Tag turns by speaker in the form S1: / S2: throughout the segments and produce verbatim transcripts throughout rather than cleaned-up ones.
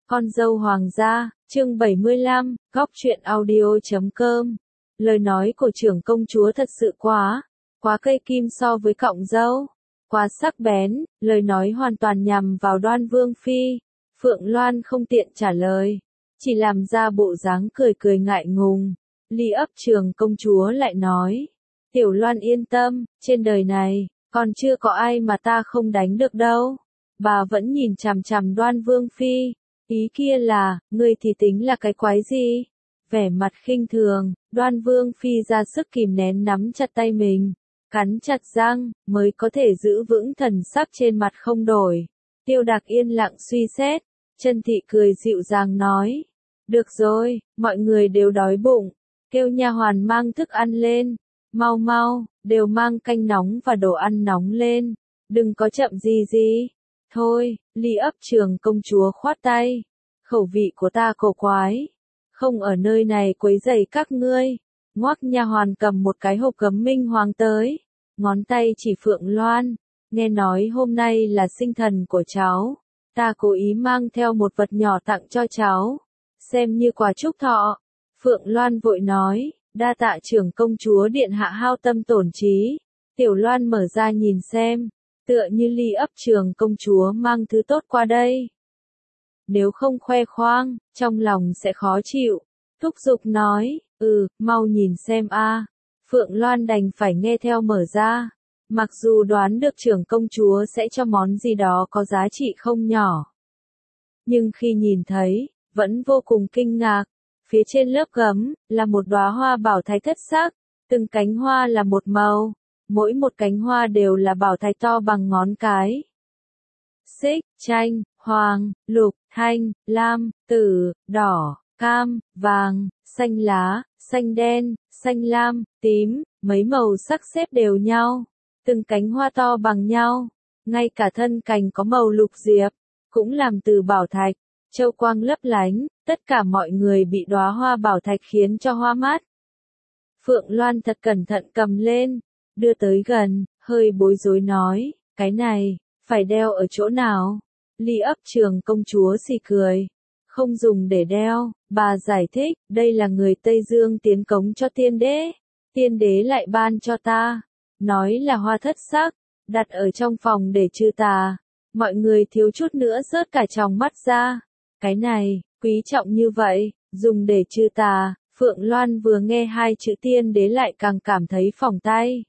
S1: Con dâu hoàng gia, chương bảy mươi lăm, góc truyện audio chấm com. Lời nói của trưởng công chúa thật sự quá, quá cây kim so với cọng dâu, quá sắc bén, lời nói hoàn toàn nhằm vào Đoan Vương Phi. Phượng Loan không tiện trả lời, chỉ làm ra bộ dáng cười cười ngại ngùng. Ly ấp trưởng công chúa lại nói, Tiểu Loan yên tâm, trên đời này, còn chưa có ai mà ta không đánh được đâu. Bà vẫn nhìn chằm chằm Đoan Vương Phi. Ý kia là, ngươi thì tính là cái quái gì? Vẻ mặt khinh thường, Đoan Vương Phi ra sức kìm nén nắm chặt tay mình, cắn chặt răng, mới có thể giữ vững thần sắc trên mặt không đổi. Tiêu Đạc yên lặng suy xét, Chân Thị cười dịu dàng nói, được rồi, mọi người đều đói bụng, kêu nha hoàn mang thức ăn lên, mau mau, đều mang canh nóng và đồ ăn nóng lên, đừng có chậm gì gì. Thôi, Ly ấp trưởng công chúa khoát tay, khẩu vị của ta cổ quái, không ở nơi này quấy rầy các ngươi. Ngoác nha hoàn cầm một cái hộp gấm minh hoàng tới, ngón tay chỉ Phượng Loan, nghe nói hôm nay là sinh thần của cháu, ta cố ý mang theo một vật nhỏ tặng cho cháu, xem như quà chúc thọ. Phượng Loan vội nói, đa tạ trưởng công chúa điện hạ hao tâm tổn trí. Tiểu Loan mở ra nhìn xem, tựa như Ly ấp trưởng công chúa mang thứ tốt qua đây. Nếu không khoe khoang, trong lòng sẽ khó chịu. Thúc giục nói, ừ, mau nhìn xem a. Phượng Loan đành phải nghe theo mở ra. Mặc dù đoán được trưởng công chúa sẽ cho món gì đó có giá trị không nhỏ. Nhưng khi nhìn thấy, vẫn vô cùng kinh ngạc. Phía trên lớp gấm, là một đóa hoa bảo thạch thất sắc, từng cánh hoa là một màu. Mỗi một cánh hoa đều là bảo thạch to bằng ngón cái. Xích, chanh, hoàng, lục, thanh, lam, tử, đỏ, cam, vàng, xanh lá, xanh đen, xanh lam, tím, mấy màu sắc xếp đều nhau. Từng cánh hoa to bằng nhau, ngay cả thân cành có màu lục diệp, cũng làm từ bảo thạch, châu quang lấp lánh, tất cả mọi người bị đóa hoa bảo thạch khiến cho hoa mắt. Phượng Loan thật cẩn thận cầm lên, đưa tới gần, hơi bối rối nói, cái này, phải đeo ở chỗ nào? Ly ấp trưởng công chúa xì cười, không dùng để đeo, bà giải thích, đây là người Tây Dương tiến cống cho tiên đế, tiên đế lại ban cho ta, nói là hoa thất sắc, đặt ở trong phòng để trừ tà, mọi người thiếu chút nữa rớt cả tròng mắt ra, cái này, quý trọng như vậy, dùng để trừ tà. Phượng Loan vừa nghe hai chữ tiên đế lại càng cảm thấy phỏng tay.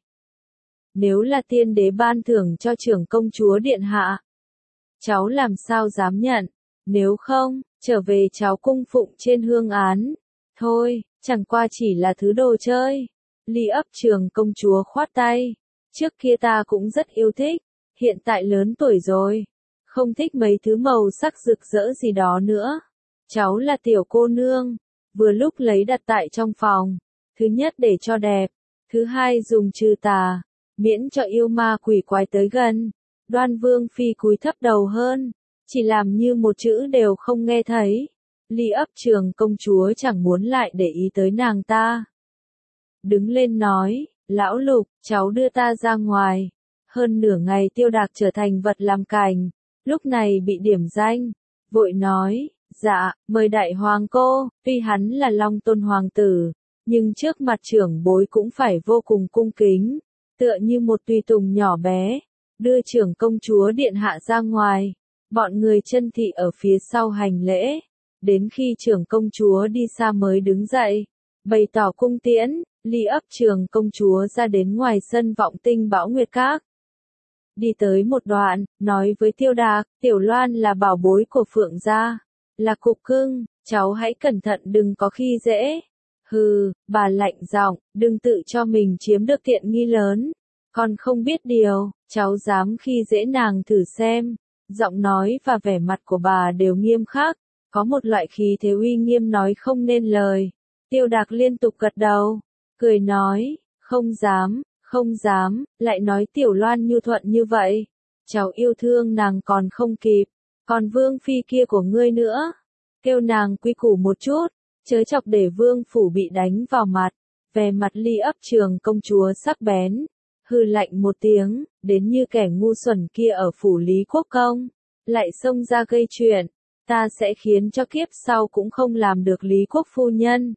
S1: Nếu là tiên đế ban thưởng cho trưởng công chúa điện hạ, cháu làm sao dám nhận, nếu không, trở về cháu cung phụng trên hương án. Thôi, chẳng qua chỉ là thứ đồ chơi. Ly ấp trưởng công chúa khoát tay, trước kia ta cũng rất yêu thích, hiện tại lớn tuổi rồi, không thích mấy thứ màu sắc rực rỡ gì đó nữa. Cháu là tiểu cô nương, vừa lúc lấy đặt tại trong phòng, thứ nhất để cho đẹp, thứ hai dùng trừ tà, miễn cho yêu ma quỷ quái tới gần. Đoan Vương Phi cúi thấp đầu hơn, chỉ làm như một chữ đều không nghe thấy. Ly ấp trưởng công chúa chẳng muốn lại để ý tới nàng ta. Đứng lên nói, lão Lục, cháu đưa ta ra ngoài. Hơn nửa ngày Tiêu Đạc trở thành vật làm cành, lúc này bị điểm danh, vội nói, dạ, mời đại hoàng cô. Tuy hắn là Long Tôn hoàng tử, nhưng trước mặt trưởng bối cũng phải vô cùng cung kính, tựa như một tùy tùng nhỏ bé, đưa trưởng công chúa điện hạ ra ngoài. Bọn người Chân Thị ở phía sau hành lễ, đến khi trưởng công chúa đi xa mới đứng dậy, bày tỏ cung tiễn. Ly ấp trưởng công chúa ra đến ngoài sân Vọng Tinh Bão Nguyệt Các. Đi tới một đoạn, nói với Tiêu Đạc, Tiểu Loan là bảo bối của Phượng gia, là cục cưng, cháu hãy cẩn thận đừng có khi dễ. Hừ, bà lạnh giọng, đừng tự cho mình chiếm được tiện nghi lớn, còn không biết điều, cháu dám khi dễ nàng thử xem. Giọng nói và vẻ mặt của bà đều nghiêm khắc, có một loại khí thế uy nghiêm nói không nên lời. Tiêu Đạc liên tục gật đầu, cười nói, không dám, không dám, lại nói Tiểu Loan nhu thuận như vậy, cháu yêu thương nàng còn không kịp, còn Vương Phi kia của ngươi nữa, kêu nàng quy củ một chút, chớ chọc để Vương phủ bị đánh vào mặt. Về mặt Ly ấp trưởng công chúa sắc bén, hừ lạnh một tiếng, đến như kẻ ngu xuẩn kia ở phủ Lý Quốc Công, lại xông ra gây chuyện. ta sẽ khiến cho kiếp sau cũng không làm được Lý Quốc phu nhân.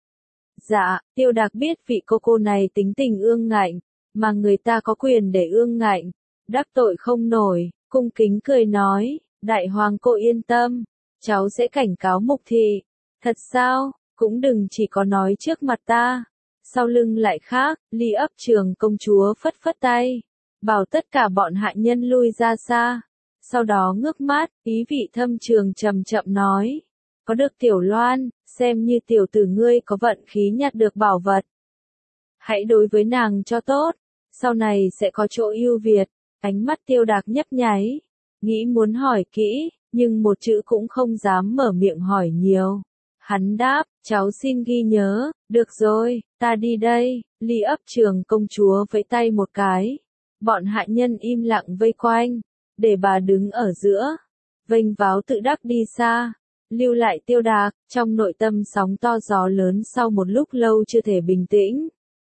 S1: Dạ, Tiêu Đạc biết vị cô cô này tính tình ương ngạnh, mà người ta có quyền để ương ngạnh, đắc tội không nổi, cung kính cười nói, đại hoàng cô yên tâm, cháu sẽ cảnh cáo Mục thị. Thật sao, cũng đừng chỉ có nói trước mặt ta, sau lưng lại khác. Ly ấp Trường công chúa phất phất tay, bảo tất cả bọn hạ nhân lui ra xa, sau đó ngước mắt, ý vị thâm trường chậm chậm nói, có được Tiểu Loan, xem như tiểu tử ngươi có vận khí nhặt được bảo vật. Hãy đối với nàng cho tốt, sau này sẽ có chỗ ưu việt. Ánh mắt Tiêu Đạc nhấp nháy, nghĩ muốn hỏi kỹ, nhưng một chữ cũng không dám mở miệng hỏi nhiều. Hắn đáp, cháu xin ghi nhớ, được rồi, ta đi đây. Ly ấp Trường công chúa vẫy tay một cái, bọn hạ nhân im lặng vây quanh, để bà đứng ở giữa, vênh váo tự đắc đi xa, lưu lại Tiêu Đạc, trong nội tâm sóng to gió lớn sau một lúc lâu chưa thể bình tĩnh.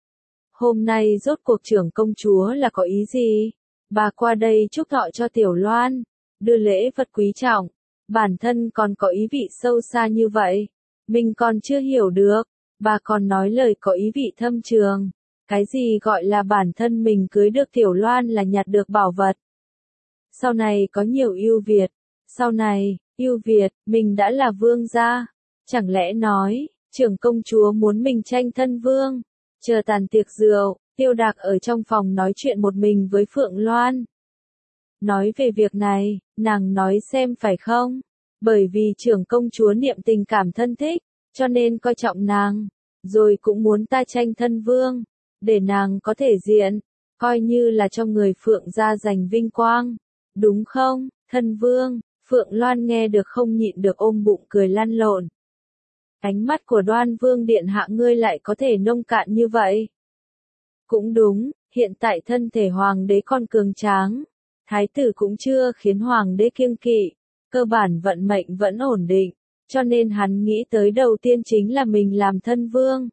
S1: Hôm nay rốt cuộc trưởng công chúa là có ý gì? Bà qua đây chúc thọ cho Tiểu Loan, đưa lễ vật quý trọng, bản thân còn có ý vị sâu xa như vậy, mình còn chưa hiểu được, bà còn nói lời có ý vị thâm trường, cái gì gọi là bản thân mình cưới được Tiểu Loan là nhặt được bảo vật. Sau này có nhiều ưu việt, sau này, ưu việt, mình đã là vương gia, chẳng lẽ nói, trưởng công chúa muốn mình tranh thân vương, chờ tàn tiệc rượu. Tiêu Đạc ở trong phòng nói chuyện một mình với Phượng Loan. Nói về việc này, nàng nói xem phải không? Bởi vì trưởng công chúa niệm tình cảm thân thích, cho nên coi trọng nàng, rồi cũng muốn ta tranh thân vương, để nàng có thể diện, coi như là cho người Phượng gia giành vinh quang, đúng không? Thân vương, Phượng Loan nghe được không nhịn được ôm bụng cười lăn lộn. Ánh mắt của Đoan Vương điện hạ ngươi lại có thể nông cạn như vậy. Cũng đúng, hiện tại thân thể hoàng đế còn cường tráng, thái tử cũng chưa khiến hoàng đế kiêng kỵ, cơ bản vận mệnh vẫn ổn định, cho nên hắn nghĩ tới đầu tiên chính là mình làm thân vương.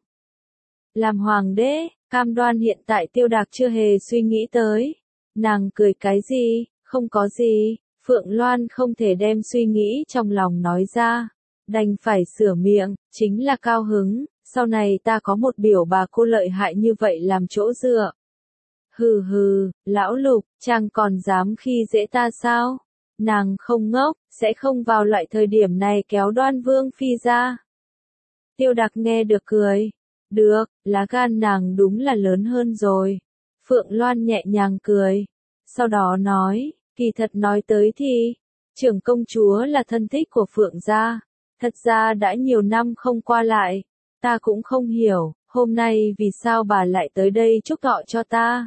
S1: Làm hoàng đế, cam đoan hiện tại Tiêu Đạc chưa hề suy nghĩ tới. Nàng cười cái gì, không có gì, Phượng Loan không thể đem suy nghĩ trong lòng nói ra, đành phải sửa miệng, chính là cao hứng. Sau này ta có một biểu bà cô lợi hại như vậy làm chỗ dựa. Hừ hừ, lão Lục, chàng còn dám khi dễ ta sao? Nàng không ngốc, sẽ không vào loại thời điểm này kéo Đoan Vương phi ra. Tiêu Đạc nghe được cười. Được, lá gan nàng đúng là lớn hơn rồi. Phượng Loan nhẹ nhàng cười. Sau đó nói, kỳ thật nói tới thì, trưởng công chúa là thân thích của Phượng gia. Thật ra đã nhiều năm không qua lại. Ta cũng không hiểu, hôm nay vì sao bà lại tới đây chúc thọ cho ta.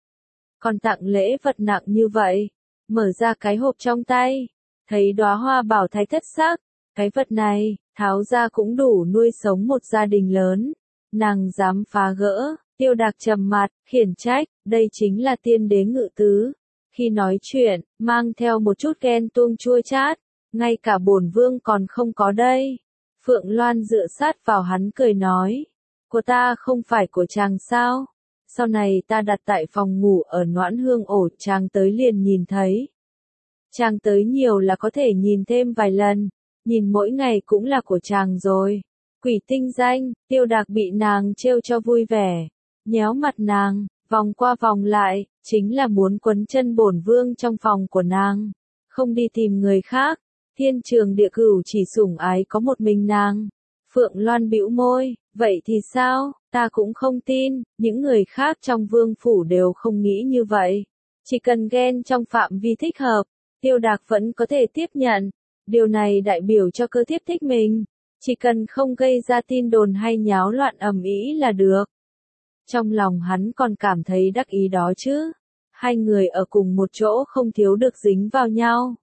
S1: Còn tặng lễ vật nặng như vậy, mở ra cái hộp trong tay, thấy đóa hoa bảo thái thất sắc, cái vật này, tháo ra cũng đủ nuôi sống một gia đình lớn. Nàng dám phá gỡ, Tiêu Đạc trầm mặt, khiển trách, đây chính là tiên đế ngự tứ. Khi nói chuyện, mang theo một chút ghen tuông chua chát, ngay cả bổn vương còn không có đây. Phượng Loan dựa sát vào hắn cười nói, của ta không phải của chàng sao? Sau này ta đặt tại phòng ngủ ở Noãn Hương ổ, chàng tới liền nhìn thấy. Chàng tới nhiều là có thể nhìn thêm vài lần, nhìn mỗi ngày cũng là của chàng rồi. Quỷ tinh danh, Tiêu Đạc bị nàng trêu cho vui vẻ, nhéo mặt nàng, vòng qua vòng lại, chính là muốn quấn chân bổn vương trong phòng của nàng, không đi tìm người khác. Thiên trường địa cửu chỉ sủng ái có một mình nàng. Phượng Loan bĩu môi, vậy thì sao, ta cũng không tin, những người khác trong vương phủ đều không nghĩ như vậy. Chỉ cần ghen trong phạm vi thích hợp, Tiêu Đạc vẫn có thể tiếp nhận. Điều này đại biểu cho cơ thiếp thích mình. Chỉ cần không gây ra tin đồn hay nháo loạn ầm ĩ là được. Trong lòng hắn còn cảm thấy đắc ý đó chứ. Hai người ở cùng một chỗ không thiếu được dính vào nhau.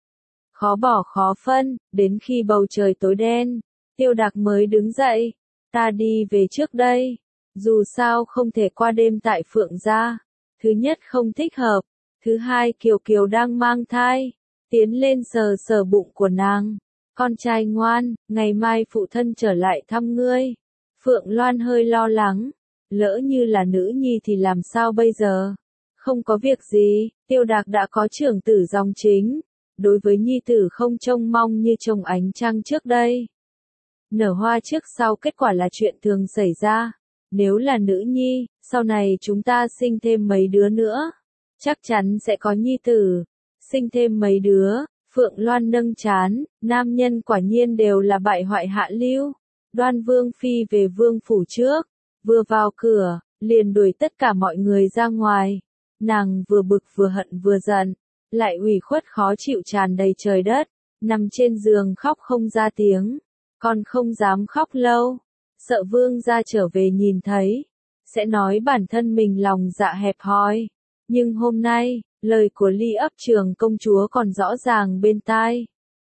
S1: Khó bỏ khó phân, đến khi bầu trời tối đen, Tiêu Đạc mới đứng dậy. Ta đi về trước đây. Dù sao không thể qua đêm tại Phượng gia. Thứ nhất không thích hợp. Thứ hai Kiều Kiều đang mang thai. Tiến lên sờ sờ bụng của nàng. Con trai ngoan, ngày mai phụ thân trở lại thăm ngươi. Phượng Loan hơi lo lắng. Lỡ như là nữ nhi thì làm sao bây giờ? Không có việc gì, Tiêu Đạc đã có trưởng tử dòng chính. đối với nhi tử không trông mong như trông ánh trăng trước đây. Nở hoa trước sau kết quả là chuyện thường xảy ra. Nếu là nữ nhi, sau này chúng ta sinh thêm mấy đứa nữa, chắc chắn sẽ có nhi tử. Sinh thêm mấy đứa, Phượng Loan nâng trán, nam nhân quả nhiên đều là bại hoại hạ lưu. Đoan Vương Phi về vương phủ trước, vừa vào cửa, liền đuổi tất cả mọi người ra ngoài. Nàng vừa bực vừa hận vừa giận, lại ủy khuất khó chịu tràn đầy trời đất, nằm trên giường khóc không ra tiếng, còn không dám khóc lâu, sợ vương gia trở về nhìn thấy, sẽ nói bản thân mình lòng dạ hẹp hòi. Nhưng hôm nay, lời của Ly Ấp Trường công chúa còn rõ ràng bên tai.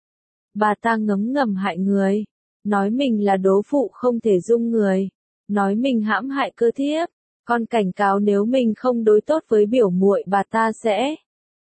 S1: Bà ta ngấm ngầm hại người, nói mình là đố phụ không thể dung người, nói mình hãm hại cơ thiếp, còn cảnh cáo nếu mình không đối tốt với biểu muội bà ta sẽ.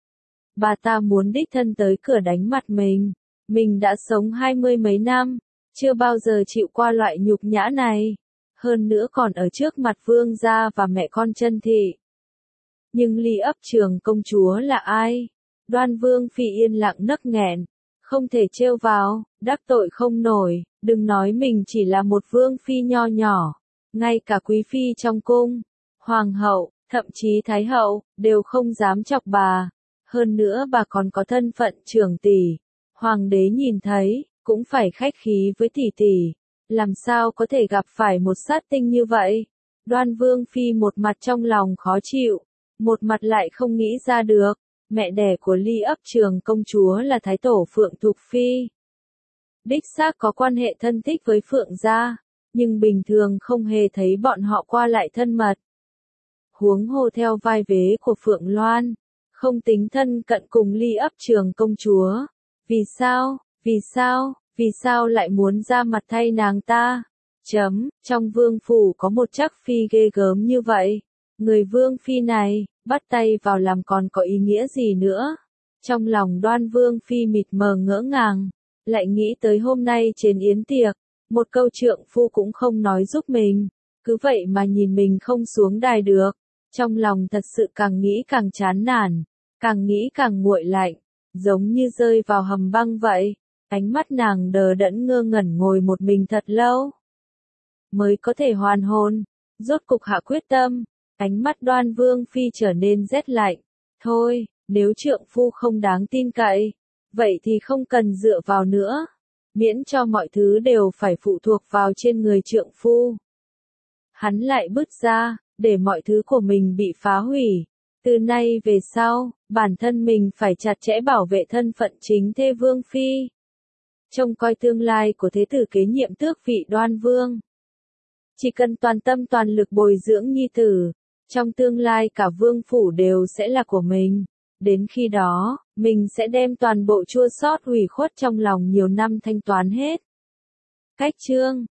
S1: Bà ta muốn đích thân tới cửa đánh mặt mình. Mình đã sống hai mươi mấy năm, chưa bao giờ chịu qua loại nhục nhã này. Hơn nữa còn ở trước mặt vương gia và mẹ con Chân Thị. Nhưng Ly Ấp Trường công chúa là ai? Đoan Vương Phi yên lặng nấc nghẹn, không thể trêu vào, đắc tội không nổi, đừng nói mình chỉ là một vương phi nho nhỏ, ngay cả quý phi trong cung, hoàng hậu, thậm chí thái hậu, đều không dám chọc bà. Hơn nữa bà còn có thân phận trưởng tỷ, hoàng đế nhìn thấy, cũng phải khách khí với tỷ tỷ, làm sao có thể gặp phải một sát tinh như vậy? Đoan Vương Phi một mặt trong lòng khó chịu, một mặt lại không nghĩ ra được, mẹ đẻ của Ly Ấp Trường công chúa là Thái Tổ Phượng Thục Phi. Đích xác có quan hệ thân thích với Phượng gia, nhưng bình thường không hề thấy bọn họ qua lại thân mật. Huống hồ theo vai vế của Phượng Loan, không tính thân cận cùng Ly Ấp Trường công chúa. Vì sao, vì sao, vì sao lại muốn ra mặt thay nàng ta? Chấm, trong vương phủ có một chắc phi ghê gớm như vậy. Người vương phi này, bắt tay vào làm còn có ý nghĩa gì nữa? Trong lòng Đoan Vương Phi mịt mờ ngỡ ngàng, lại nghĩ tới hôm nay trên yến tiệc, một câu trượng phu cũng không nói giúp mình, cứ vậy mà nhìn mình không xuống đài được. Trong lòng thật sự càng nghĩ càng chán nản, càng nghĩ càng nguội lạnh, giống như rơi vào hầm băng vậy. Ánh mắt nàng đờ đẫn ngơ ngẩn ngồi một mình thật lâu, mới có thể hoàn hồn, rốt cục hạ quyết tâm. Ánh mắt Đoan Vương Phi trở nên rét lạnh. Thôi, nếu trượng phu không đáng tin cậy, vậy thì không cần dựa vào nữa, miễn cho mọi thứ đều phải phụ thuộc vào trên người trượng phu. Hắn lại bứt ra, để mọi thứ của mình bị phá hủy. Từ nay về sau, bản thân mình phải chặt chẽ bảo vệ thân phận chính thê Vương Phi, trông coi tương lai của thế tử kế nhiệm tước vị Đoan Vương. Chỉ cần toàn tâm toàn lực bồi dưỡng nhi tử, trong tương lai cả vương phủ đều sẽ là của mình. Đến khi đó, mình sẽ đem toàn bộ chua xót ủy khuất trong lòng nhiều năm thanh toán hết. Cách chương